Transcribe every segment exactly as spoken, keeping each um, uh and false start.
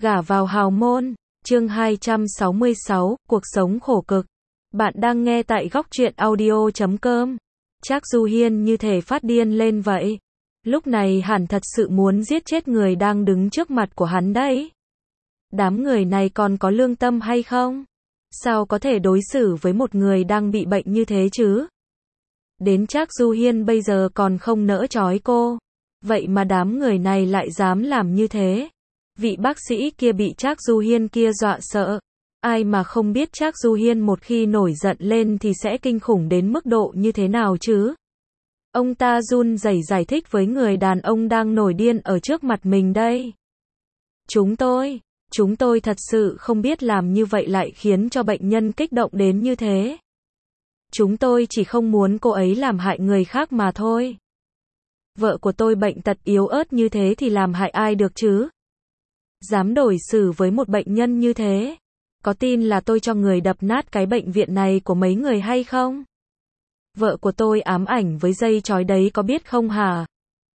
Gả vào hào môn, chương hai trăm sáu mươi sáu, cuộc sống khổ cực. Bạn đang nghe tại góc truyện audio chấm com. Trác Du Hiên như thể phát điên lên vậy. Lúc này hẳn thật sự muốn giết chết người đang đứng trước mặt của hắn đấy. Đám người này còn có lương tâm hay không? Sao có thể đối xử với một người đang bị bệnh như thế chứ? Đến Trác Du Hiên bây giờ còn không nỡ trói cô. Vậy mà đám người này lại dám làm như thế. Vị bác sĩ kia bị Trác Du Hiên kia dọa sợ. Ai mà không biết Trác Du Hiên một khi nổi giận lên thì sẽ kinh khủng đến mức độ như thế nào chứ? Ông ta run rẩy giải thích với người đàn ông đang nổi điên ở trước mặt mình đây. Chúng tôi, chúng tôi thật sự không biết làm như vậy lại khiến cho bệnh nhân kích động đến như thế. Chúng tôi chỉ không muốn cô ấy làm hại người khác mà thôi. Vợ của tôi bệnh tật yếu ớt như thế thì làm hại ai được chứ? Dám đối xử với một bệnh nhân như thế. Có tin là tôi cho người đập nát cái bệnh viện này của mấy người hay không? Vợ của tôi ám ảnh với dây trói đấy có biết không hả?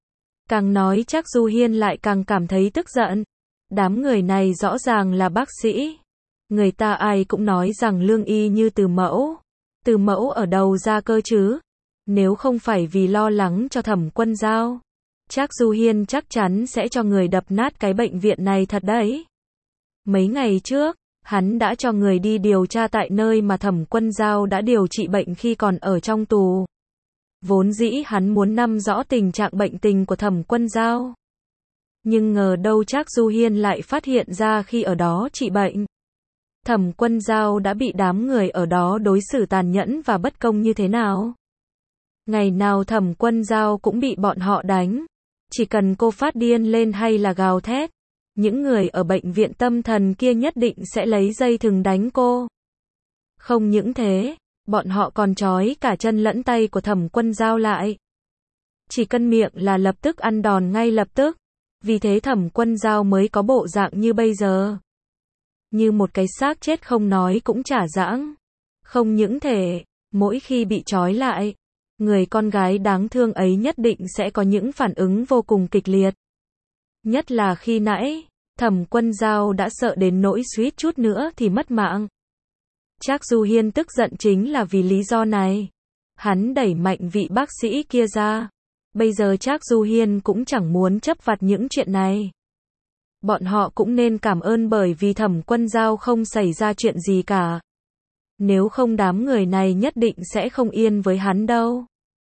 Càng nói Trác Du Hiên lại càng cảm thấy tức giận. Đám người này rõ ràng là bác sĩ. Người ta ai cũng nói rằng lương y như từ mẫu. Từ mẫu ở đâu ra cơ chứ? Nếu không phải vì lo lắng cho Thẩm Quân Dao, Trác Du Hiên chắc chắn sẽ cho người đập nát cái bệnh viện này thật đấy. Mấy ngày trước, hắn đã cho người đi điều tra tại nơi mà Thẩm Quân Dao đã điều trị bệnh khi còn ở trong tù. Vốn dĩ hắn muốn nắm rõ tình trạng bệnh tình của Thẩm Quân Dao. Nhưng ngờ đâu Trác Du Hiên lại phát hiện ra khi ở đó trị bệnh. Thẩm Quân Dao đã bị đám người ở đó đối xử tàn nhẫn và bất công như thế nào. Ngày nào Thẩm Quân Dao cũng bị bọn họ đánh. Chỉ cần cô phát điên lên hay là gào thét, những người ở bệnh viện tâm thần kia nhất định sẽ lấy dây thừng đánh cô. Không những thế, bọn họ còn trói cả chân lẫn tay của Thẩm Quân Dao lại. Chỉ cần miệng là lập tức ăn đòn ngay lập tức. Vì thế Thẩm Quân Dao mới có bộ dạng như bây giờ. Như một cái xác chết không nói cũng chả giãng. Không những thế, mỗi khi bị trói lại, người con gái đáng thương ấy nhất định sẽ có những phản ứng vô cùng kịch liệt. Nhất là khi nãy, Thẩm Quân Dao đã sợ đến nỗi suýt chút nữa thì mất mạng. Trác Du Hiên tức giận chính là vì lý do này. Hắn đẩy mạnh vị bác sĩ kia ra. Bây giờ Trác Du Hiên cũng chẳng muốn chấp vặt những chuyện này. Bọn họ cũng nên cảm ơn bởi vì Thẩm Quân Dao không xảy ra chuyện gì cả. Nếu không đám người này nhất định sẽ không yên với hắn đâu.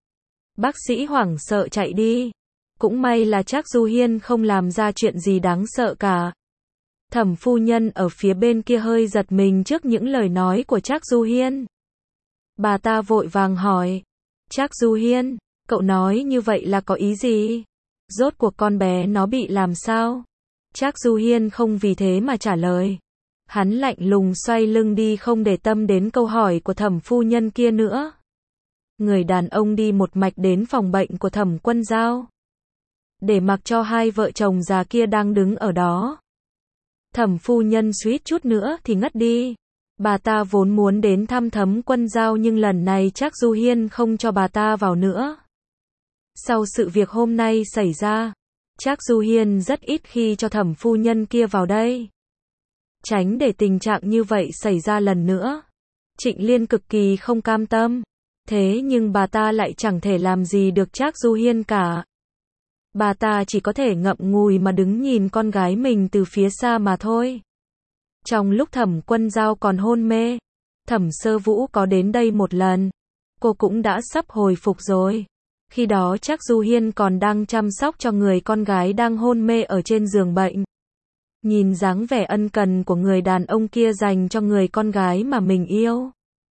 Bác sĩ hoảng sợ chạy đi. Cũng may là Trác Du Hiên không làm ra chuyện gì đáng sợ cả. Thẩm phu nhân ở phía bên kia hơi giật mình trước những lời nói của Trác Du Hiên. Bà ta vội vàng hỏi. Trác Du Hiên, cậu nói như vậy là có ý gì? Rốt cuộc con bé nó bị làm sao? Trác Du Hiên không vì thế mà trả lời. Hắn lạnh lùng xoay lưng đi không để tâm đến câu hỏi của thẩm phu nhân kia nữa. Người đàn ông đi một mạch đến phòng bệnh của Thẩm Quân Dao. Để mặc cho hai vợ chồng già kia đang đứng ở đó. Thẩm phu nhân suýt chút nữa thì ngất đi. Bà ta vốn muốn đến thăm Thẩm Quân Dao nhưng lần này Trác Du Hiên không cho bà ta vào nữa. Sau sự việc hôm nay xảy ra, Trác Du Hiên rất ít khi cho thẩm phu nhân kia vào đây. Tránh để tình trạng như vậy xảy ra lần nữa. Trịnh Liên cực kỳ không cam tâm. Thế nhưng bà ta lại chẳng thể làm gì được Trác Du Hiên cả. Bà ta chỉ có thể ngậm ngùi mà đứng nhìn con gái mình từ phía xa mà thôi. Trong lúc Thẩm Quân Dao còn hôn mê, Thẩm Sơ Vũ có đến đây một lần. Cô cũng đã sắp hồi phục rồi. Khi đó Trác Du Hiên còn đang chăm sóc cho người con gái đang hôn mê ở trên giường bệnh. Nhìn dáng vẻ ân cần của người đàn ông kia dành cho người con gái mà mình yêu.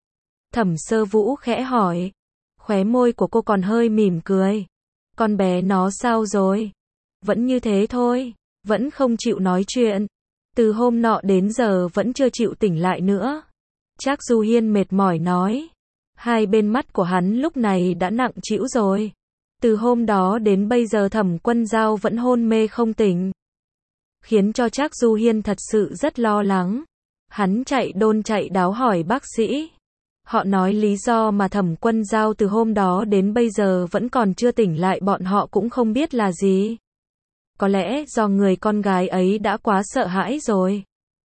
Thẩm Sơ Vũ khẽ hỏi. Khóe môi của cô còn hơi mỉm cười. Con bé nó sao rồi? Vẫn như thế thôi. Vẫn không chịu nói chuyện. Từ hôm nọ đến giờ vẫn chưa chịu tỉnh lại nữa. Trác Du Hiên mệt mỏi nói. Hai bên mắt của hắn lúc này đã nặng trĩu rồi. Từ hôm đó đến bây giờ Thẩm Quân Dao vẫn hôn mê không tỉnh. Khiến cho Trác Du Hiên thật sự rất lo lắng. Hắn chạy đôn chạy đáo hỏi bác sĩ. Họ nói lý do mà Thẩm Quân Dao từ hôm đó đến bây giờ vẫn còn chưa tỉnh lại bọn họ cũng không biết là gì. có lẽ do người con gái ấy đã quá sợ hãi rồi.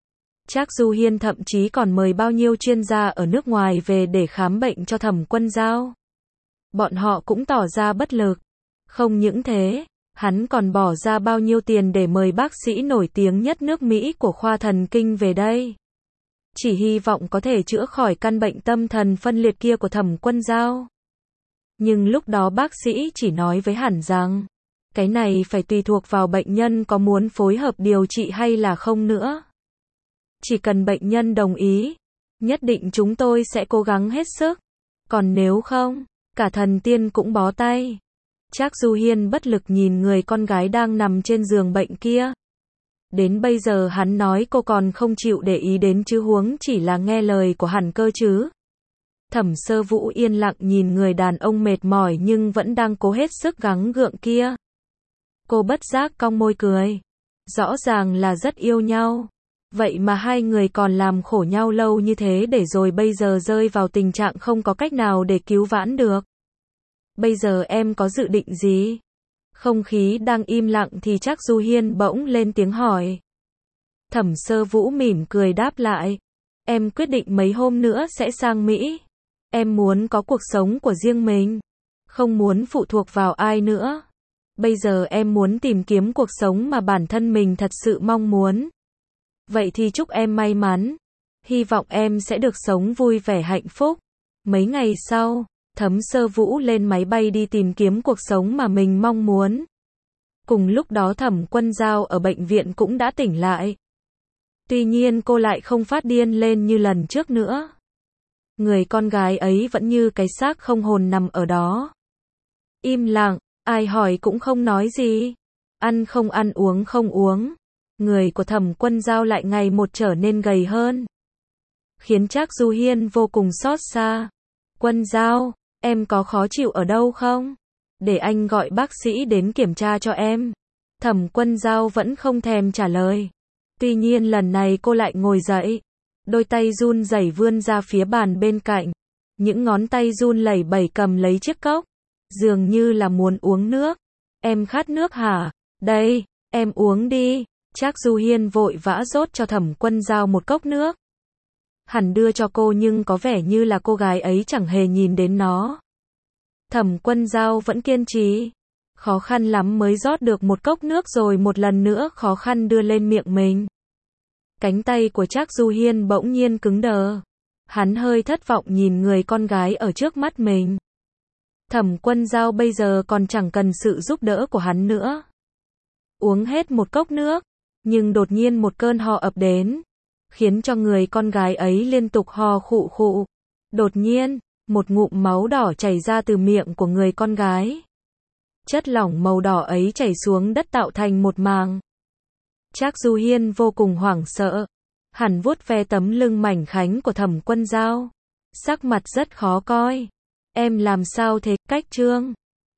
Trác Du Hiên thậm chí còn mời bao nhiêu chuyên gia ở nước ngoài về để khám bệnh cho Thẩm Quân Dao. Bọn họ cũng tỏ ra bất lực. Không những thế, hắn còn bỏ ra bao nhiêu tiền để mời bác sĩ nổi tiếng nhất nước Mỹ của khoa thần kinh về đây. Chỉ hy vọng có thể chữa khỏi căn bệnh tâm thần phân liệt kia của Thẩm Quân Dao. Nhưng lúc đó bác sĩ chỉ nói với hắn rằng, cái này phải tùy thuộc vào bệnh nhân có muốn phối hợp điều trị hay là không nữa. Chỉ cần bệnh nhân đồng ý, nhất định chúng tôi sẽ cố gắng hết sức. Còn nếu không, cả thần tiên cũng bó tay. Trác Du Hiên bất lực nhìn người con gái đang nằm trên giường bệnh kia. Đến bây giờ hắn nói cô còn không chịu để ý đến chứ huống chỉ là nghe lời của hắn cơ chứ. Thẩm Sơ Vũ yên lặng nhìn người đàn ông mệt mỏi nhưng vẫn đang cố hết sức gắng gượng kia. Cô bất giác cong môi cười. Rõ ràng là rất yêu nhau. Vậy mà hai người còn làm khổ nhau lâu như thế để rồi bây giờ rơi vào tình trạng không có cách nào để cứu vãn được. Bây giờ em có dự định gì? Không khí đang im lặng thì Trác Du Hiên bỗng lên tiếng hỏi. Thẩm Sơ Vũ mỉm cười đáp lại. Em quyết định mấy hôm nữa sẽ sang Mỹ. Em muốn có cuộc sống của riêng mình. Không muốn phụ thuộc vào ai nữa. Bây giờ em muốn tìm kiếm cuộc sống mà bản thân mình thật sự mong muốn. Vậy thì chúc em may mắn. Hy vọng em sẽ được sống vui vẻ hạnh phúc. Mấy ngày sau, Thẩm Sơ Vũ lên máy bay đi tìm kiếm cuộc sống mà mình mong muốn. Cùng lúc đó Thẩm Quân Dao ở bệnh viện cũng đã tỉnh lại. Tuy nhiên cô lại không phát điên lên như lần trước nữa. Người con gái ấy vẫn như cái xác không hồn nằm ở đó. Im lặng, ai hỏi cũng không nói gì. Ăn không ăn uống không uống. Người của Thẩm Quân Dao lại ngày một trở nên gầy hơn. Khiến Trác Du Hiên vô cùng xót xa. Quân Dao, em có khó chịu ở đâu không? Để anh gọi bác sĩ đến kiểm tra cho em. Thẩm Quân Dao vẫn không thèm trả lời. Tuy nhiên lần này cô lại ngồi dậy. Đôi tay run rẩy vươn ra phía bàn bên cạnh. Những ngón tay run lẩy bẩy cầm lấy chiếc cốc. Dường như là muốn uống nước. Em khát nước hả? Đây, em uống đi. Trác Du Hiên vội vã rót cho Thẩm Quân Dao một cốc nước. Hắn đưa cho cô nhưng có vẻ như là cô gái ấy chẳng hề nhìn đến nó. Thẩm Quân Dao vẫn kiên trì. Khó khăn lắm mới rót được một cốc nước rồi một lần nữa khó khăn đưa lên miệng mình. Cánh tay của Trác Du Hiên bỗng nhiên cứng đờ. Hắn hơi thất vọng nhìn người con gái ở trước mắt mình. Thẩm Quân Dao bây giờ còn chẳng cần sự giúp đỡ của hắn nữa. Uống hết một cốc nước, nhưng đột nhiên một cơn ho ập đến, khiến cho người con gái ấy liên tục ho khụ khụ. Đột nhiên, một ngụm máu đỏ chảy ra từ miệng của người con gái. Chất lỏng màu đỏ ấy chảy xuống đất tạo thành một màng. Trác Du Hiên vô cùng hoảng sợ. Hắn vuốt ve tấm lưng mảnh khảnh của Thẩm Quân Dao. Sắc mặt rất khó coi. Em làm sao thế, Cách Trương?